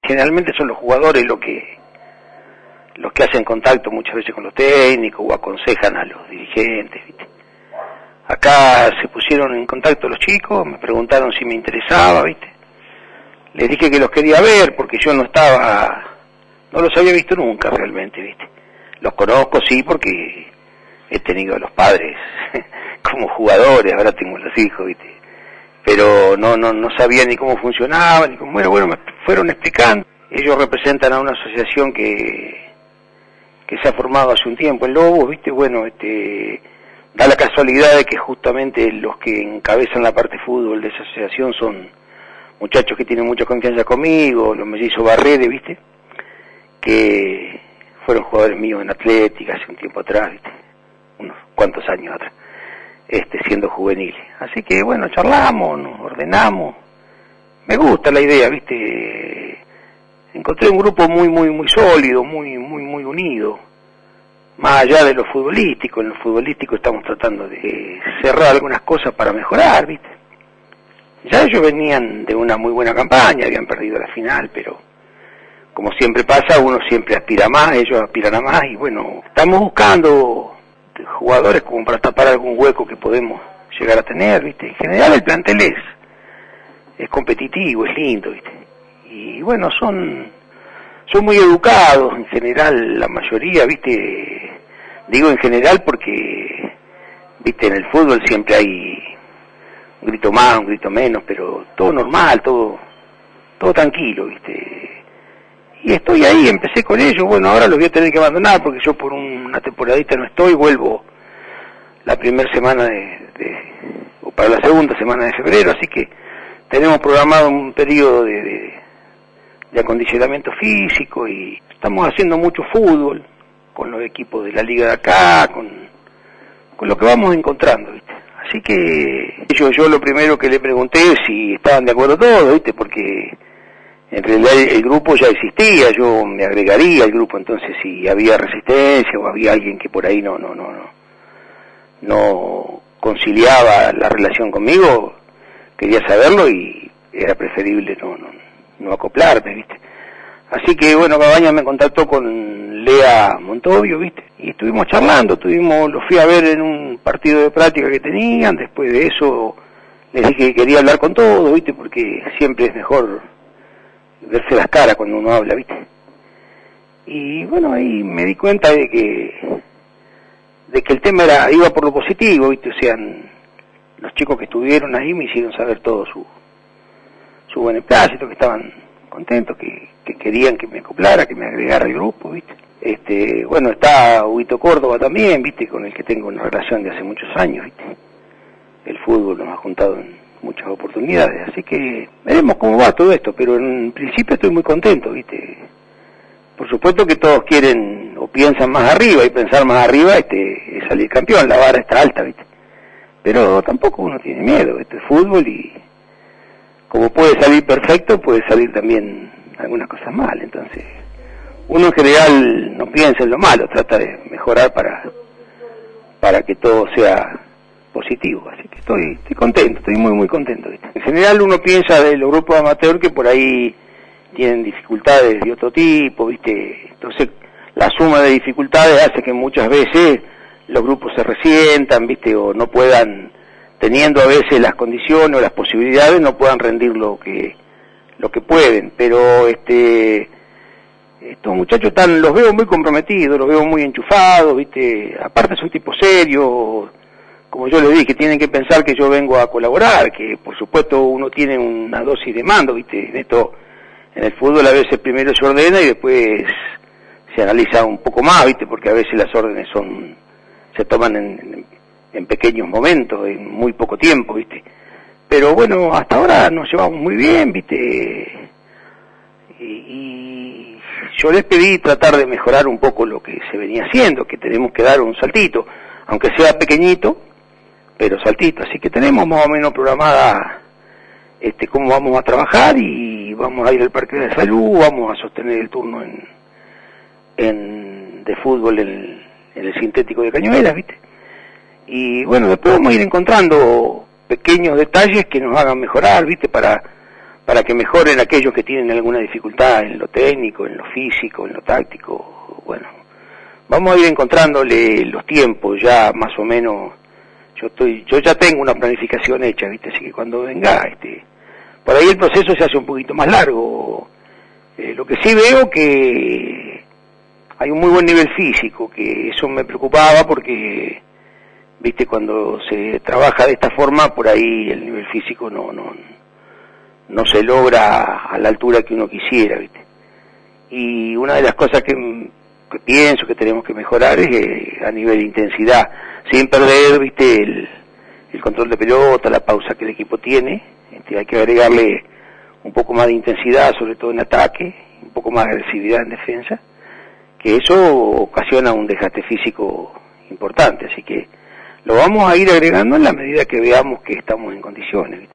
generalmente son los jugadores los que hacen contacto muchas veces con los técnicos o aconsejan a los dirigentes, ¿viste? Acá se pusieron en contacto los chicos, me preguntaron si me interesaba, ¿viste? Les dije que los quería ver porque yo no los había visto nunca realmente, ¿viste? Los conozco, sí, porque he tenido a los padres como jugadores, ahora tengo los hijos, ¿viste? Pero no sabía ni cómo funcionaban, ni cómo era. Bueno, me fueron explicando. Ellos representan a una asociación que se ha formado hace un tiempo en Lobos, ¿viste? Bueno, da la casualidad de que justamente los que encabezan la parte fútbol de esa asociación son muchachos que tienen mucha confianza conmigo, los mellizos Barrede, ¿viste? Que fueron jugadores míos en Atlética hace un tiempo atrás, ¿viste? Unos cuantos años atrás, siendo juveniles. Así que bueno, charlamos, nos ordenamos. Me gusta la idea, ¿viste? Encontré un grupo muy sólido, muy unido. Más allá de lo futbolístico, en lo futbolístico estamos tratando de cerrar algunas cosas para mejorar, ¿viste? Ya ellos venían de una muy buena campaña, habían perdido la final, pero como siempre pasa, uno siempre aspira a más, ellos aspiran a más, y bueno, estamos buscando jugadores como para tapar algún hueco que podemos llegar a tener, ¿viste? En general el plantel es competitivo, es lindo, ¿viste? Y bueno, son muy educados en general, la mayoría, ¿viste? Digo en general porque, ¿viste? En el fútbol siempre hay un grito más, un grito menos, pero todo normal, todo tranquilo, ¿viste? Y estoy ahí, empecé con ellos, bueno, ahora los voy a tener que abandonar porque yo por una temporadita no estoy, vuelvo la primera semana o para la segunda semana de febrero, así que tenemos programado un periodo de acondicionamiento físico y estamos haciendo mucho fútbol con los equipos de la liga de acá, con lo que vamos encontrando, ¿viste? Así que yo lo primero que le pregunté es si estaban de acuerdo todos, ¿viste? Porque en realidad el grupo ya existía, yo me agregaría al grupo, entonces si había resistencia o había alguien que por ahí no conciliaba la relación conmigo, quería saberlo y era preferible no acoplarme, ¿viste? Así que bueno, Cabañas me contactó con Lea Montovio, ¿viste? Y estuvimos charlando, los fui a ver en un partido de práctica que tenían, después de eso les dije que quería hablar con todos, ¿viste? Porque siempre es mejor verse las caras cuando uno habla, ¿viste? Y bueno, ahí me di cuenta de que el tema iba por lo positivo, ¿viste? O sea, los chicos que estuvieron ahí me hicieron saber todo su beneplácito, que estaban contentos, que querían que me acoplara, que me agregara al grupo, ¿viste? Bueno, está Huito Córdoba también, ¿viste? Con el que tengo una relación de hace muchos años, ¿viste? El fútbol nos ha juntado en muchas oportunidades, así que veremos cómo va todo esto, pero en principio estoy muy contento, ¿viste? Por supuesto que todos quieren o piensan más arriba, y pensar más arriba es salir campeón, la vara está alta, ¿viste? Pero tampoco uno tiene miedo, esto es fútbol y como puede salir perfecto, puede salir también algunas cosas mal, entonces uno en general no piensa en lo malo, trata de mejorar para que todo sea positivo, así que estoy contento, estoy muy contento, ¿viste? En general uno piensa de los grupos amateur que por ahí tienen dificultades de otro tipo, ¿viste? Entonces la suma de dificultades hace que muchas veces los grupos se resientan, ¿viste? O no puedan, teniendo a veces las condiciones o las posibilidades, no puedan rendir lo que pueden, pero estos muchachos los veo muy comprometidos, los veo muy enchufados, ¿viste? Aparte son tipos serios, como yo les dije, tienen que pensar que yo vengo a colaborar, que por supuesto uno tiene una dosis de mando, ¿viste? En el fútbol a veces primero se ordena y después se analiza un poco más, ¿viste? Porque a veces las órdenes se toman en pequeños momentos, en muy poco tiempo, ¿viste? Pero bueno, hasta ahora nos llevamos muy bien, ¿viste? Y yo les pedí tratar de mejorar un poco lo que se venía haciendo, que tenemos que dar un saltito, aunque sea pequeñito, pero saltito. Así que tenemos más o menos programada cómo vamos a trabajar y vamos a ir al Parque de la Salud, vamos a sostener el turno de fútbol en el sintético de Cañuelas, ¿viste? Y bueno, después vamos a ir encontrando pequeños detalles que nos hagan mejorar, ¿viste? Para para que mejoren aquellos que tienen alguna dificultad en lo técnico, en lo físico, en lo táctico. Bueno, vamos a ir encontrándole los tiempos ya más o menos. Yo ya tengo una planificación hecha, ¿viste? Así que cuando venga, por ahí el proceso se hace un poquito más largo. Lo que sí veo que hay un muy buen nivel físico, que eso me preocupaba porque, ¿viste? Cuando se trabaja de esta forma, por ahí el nivel físico no se logra a la altura que uno quisiera, ¿viste? Y una de las cosas que pienso que tenemos que mejorar es a nivel de intensidad, sin perder, ¿viste? El control de pelota, la pausa que el equipo tiene. Hay que agregarle un poco más de intensidad, sobre todo en ataque, un poco más de agresividad en defensa, que eso ocasiona un desgaste físico importante, así que lo vamos a ir agregando en la medida que veamos que estamos en condiciones, ¿viste?